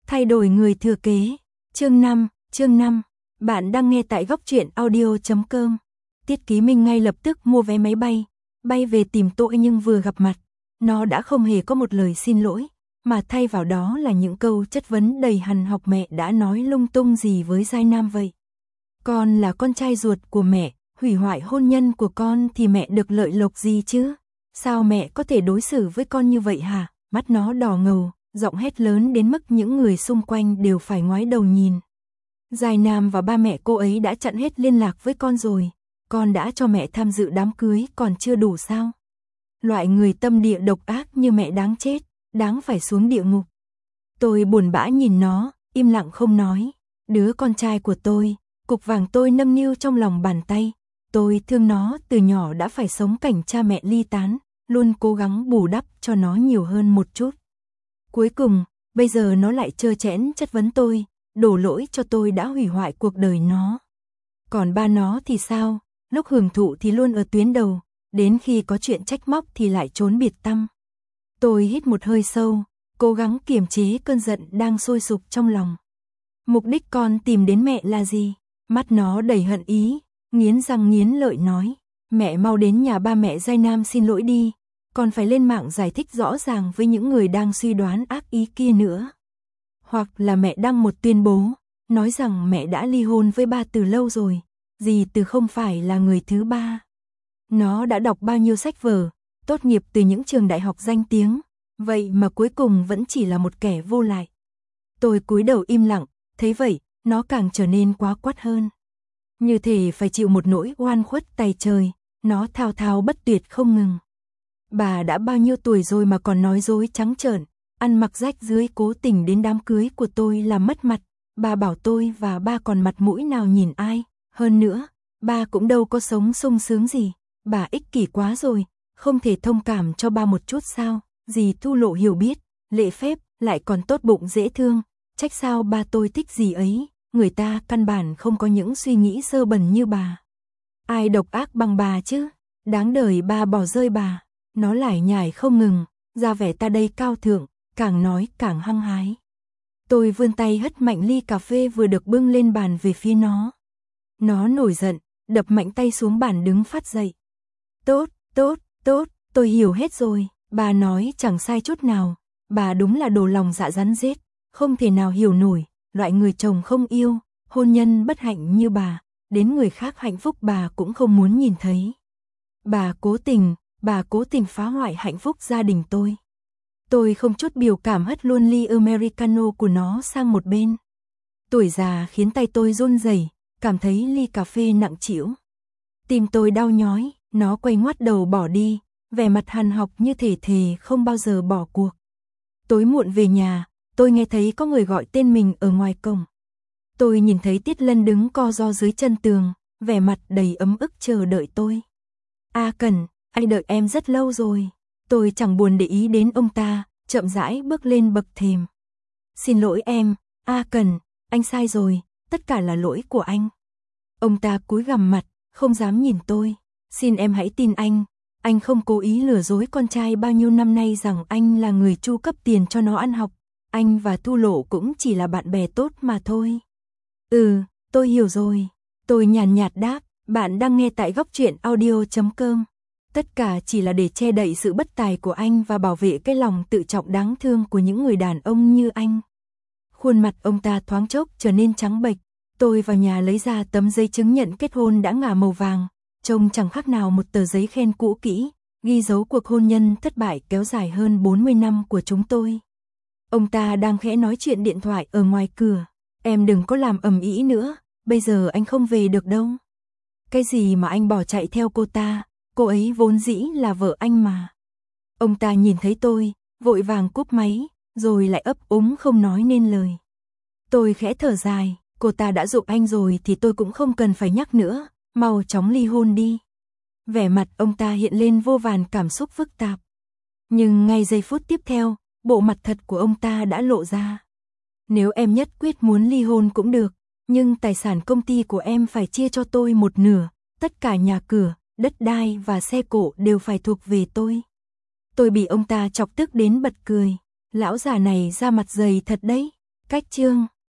Thay đổi người thừa kế. Chương 5. Bạn đang nghe tại góc truyện audio.com. Tiết Ký Minh ngay lập tức mua vé máy bay về tìm tôi, nhưng vừa gặp mặt, nó đã không hề có một lời xin lỗi, mà thay vào đó là những câu chất vấn đầy hằn học. Mẹ đã nói lung tung gì với Giai Nam vậy? Con là con trai ruột của mẹ, hủy hoại hôn nhân của con thì mẹ được lợi lộc gì chứ? Sao mẹ có thể đối xử với con như vậy hả? Mắt nó đỏ ngầu, giọng hét lớn đến mức những người xung quanh đều phải ngoái đầu nhìn. Giai Nam và ba mẹ cô ấy đã chặn hết liên lạc với con rồi. Con đã cho mẹ tham dự đám cưới còn chưa đủ sao? Loại người tâm địa độc ác như mẹ đáng chết, đáng phải xuống địa ngục. Tôi buồn bã nhìn nó, im lặng không nói. Đứa con trai của tôi, cục vàng tôi nâng niu trong lòng bàn tay. Tôi thương nó từ nhỏ, đã phải sống cảnh cha mẹ ly tán, luôn cố gắng bù đắp cho nó nhiều hơn một chút. Cuối cùng, bây giờ nó lại trơ trẽn chất vấn tôi, đổ lỗi cho tôi đã hủy hoại cuộc đời nó. Còn ba nó thì sao? Lúc hưởng thụ thì luôn ở tuyến đầu, đến khi có chuyện trách móc thì lại trốn biệt tăm. Tôi hít một hơi sâu, cố gắng kiềm chế cơn giận đang sôi sục trong lòng. Mục đích con tìm đến mẹ là gì? Mắt nó đầy hận ý, nghiến răng nghiến lợi nói. Mẹ mau đến nhà ba mẹ Giai Nam xin lỗi đi, còn phải lên mạng giải thích rõ ràng với những người đang suy đoán ác ý kia nữa. Hoặc là mẹ đăng một tuyên bố, nói rằng mẹ đã ly hôn với ba từ lâu rồi, dì Từ không phải là người thứ ba. Nó đã đọc bao nhiêu sách vở, tốt nghiệp từ những trường đại học danh tiếng, vậy mà cuối cùng vẫn chỉ là một kẻ vô lại. Tôi cúi đầu im lặng, thấy vậy, nó càng trở nên quá quắt hơn. Như thể phải chịu một nỗi oan khuất tày trời, nó thao thao bất tuyệt không ngừng. Bà đã bao nhiêu tuổi rồi mà còn nói dối trắng trợn, ăn mặc rách rưới cố tình đến đám cưới của tôi làm mất mặt. Bà bảo tôi và ba còn mặt mũi nào nhìn ai, hơn nữa, ba cũng đâu có sống sung sướng gì, bà ích kỷ quá rồi, không thể thông cảm cho ba một chút sao? Dì Thu Lộ hiểu biết, lễ phép, lại còn tốt bụng dễ thương, trách sao ba tôi thích dì ấy, người ta căn bản không có những suy nghĩ sơ bẩn như bà. Ai độc ác bằng bà chứ? Đáng đời ba bỏ rơi bà. Nó lải nhải không ngừng, ra vẻ ta đây cao thượng, càng nói càng hăng hái. Tôi vươn tay hất mạnh ly cà phê vừa được bưng lên bàn về phía nó. Nó nổi giận, đập mạnh tay xuống bàn đứng phát dậy. Tốt, tôi hiểu hết rồi, bà nói chẳng sai chút nào, bà đúng là đồ lòng dạ rắn rết, không thể nào hiểu nổi, loại người chồng không yêu, hôn nhân bất hạnh như bà, đến người khác hạnh phúc bà cũng không muốn nhìn thấy. Bà cố tình phá hoại hạnh phúc gia đình tôi. Tôi không chút biểu cảm hất luôn ly Americano của nó sang một bên. Tuổi già khiến tay tôi run rẩy, cảm thấy ly cà phê nặng trĩu. Tim tôi đau nhói, nó quay ngoắt đầu bỏ đi, vẻ mặt hằn học như thể thề không bao giờ bỏ cuộc. Tối muộn về nhà, tôi nghe thấy có người gọi tên mình ở ngoài cổng. Tôi nhìn thấy Tiết Lân đứng co ro dưới chân tường, vẻ mặt đầy ấm ức chờ đợi tôi. A Cẩn, anh đợi em rất lâu rồi. Tôi chẳng buồn để ý đến ông ta, chậm rãi bước lên bậc thềm. Xin lỗi em, A Cẩn, anh sai rồi, tất cả là lỗi của anh. Ông ta cúi gằm mặt, không dám nhìn tôi. Xin em hãy tin anh không cố ý lừa dối con trai bao nhiêu năm nay rằng anh là người chu cấp tiền cho nó ăn học. Anh và Thu Lộ cũng chỉ là bạn bè tốt mà thôi. Tôi hiểu rồi. Tôi nhàn nhạt đáp, bạn đang nghe tại góc truyện audio.com. Tất cả chỉ là để che đậy sự bất tài của anh và bảo vệ cái lòng tự trọng đáng thương của những người đàn ông như anh. Khuôn mặt ông ta thoáng chốc trở nên trắng bệch. Tôi vào nhà lấy ra tấm giấy chứng nhận kết hôn đã ngả màu vàng, trông chẳng khác nào một tờ giấy khen cũ kỹ, ghi dấu cuộc hôn nhân thất bại kéo dài hơn 40 năm của chúng tôi. Ông ta đang khẽ nói chuyện điện thoại ở ngoài cửa. Em đừng có làm ầm ĩ nữa, bây giờ anh không về được đâu. Cái gì mà anh bỏ chạy theo cô ta, cô ấy vốn dĩ là vợ anh mà. Ông ta nhìn thấy tôi, vội vàng cúp máy, rồi lại ấp úng không nói nên lời. Tôi khẽ thở dài, cô ta đã giục anh rồi thì tôi cũng không cần phải nhắc nữa, mau chóng ly hôn đi. Vẻ mặt ông ta hiện lên vô vàn cảm xúc phức tạp. Nhưng ngay giây phút tiếp theo, bộ mặt thật của ông ta đã lộ ra. Nếu em nhất quyết muốn ly hôn cũng được, nhưng tài sản công ty của em phải chia cho tôi một nửa, tất cả nhà cửa, đất đai và xe cộ đều phải thuộc về tôi. Tôi bị ông ta chọc tức đến bật cười. Lão già này ra mặt dày thật đấy. Cách chương